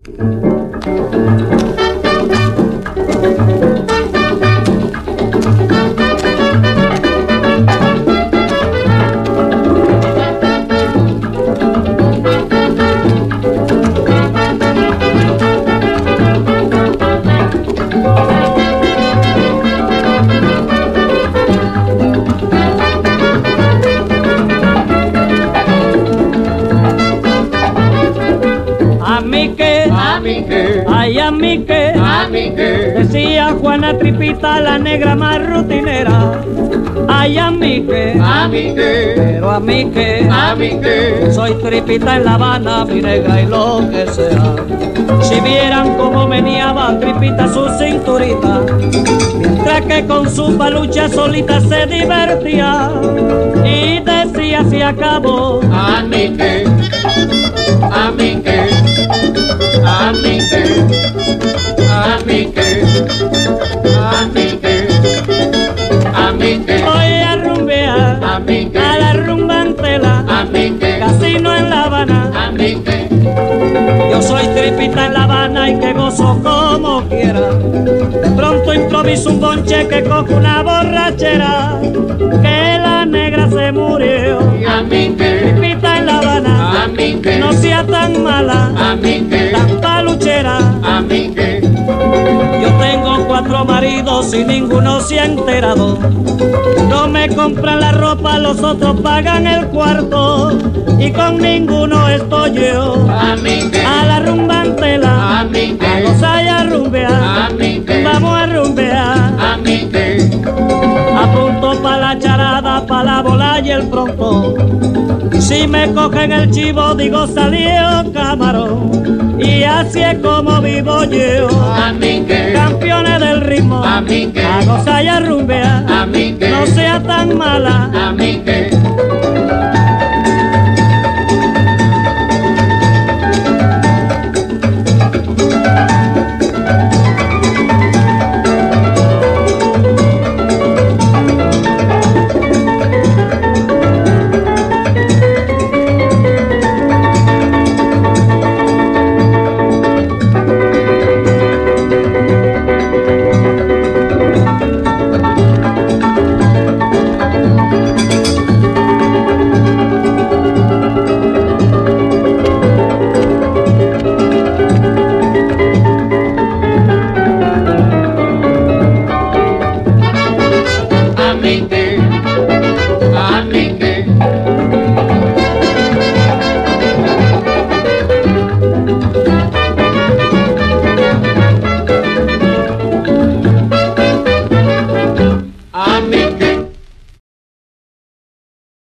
Ay, a mí que, decía Juana Tripita, la negra más rutinera. Ay, a mí que, pero a mí que, soy Tripita en La Habana, mi negra y lo que sea. Si vieran cómo meneaba Tripita su cinturita, mientras que con su palucha solita se divertía, y decía se acabó. A mí que, a mí que, a mí que, a mí que, a mí que, a mí que, voy a rumbear a mí que, a la rumbantela, a mí que, casino en La Habana. a mí que, Yo soy Tripita en La Habana y que gozo como quiera. De pronto improviso un bonche que coge una borrachera, que la negra se murió. a mí que, Tripita en La Habana, a mí que, no sea tan mala, a mí que, tan paluchera. a mí que, Yo tengo 4 maridos y ninguno se ha enterado. No me compran la ropa, los otros pagan el cuarto, y con ninguno estoy yo. a mí que, A la rumbantela, a mí a que, gozar y a rumbear, a mí que, vamos a rumbear. a mí que, Apunto pa' la charada, pa' la bola y el pronto. Y si me cogen el chivo, digo salió camarón. Y así es como vivo yo. a mí que, Campeones del ritmo, a mí que, a gozar y a rumbear, a mí que, no sea tan mala, a mí que,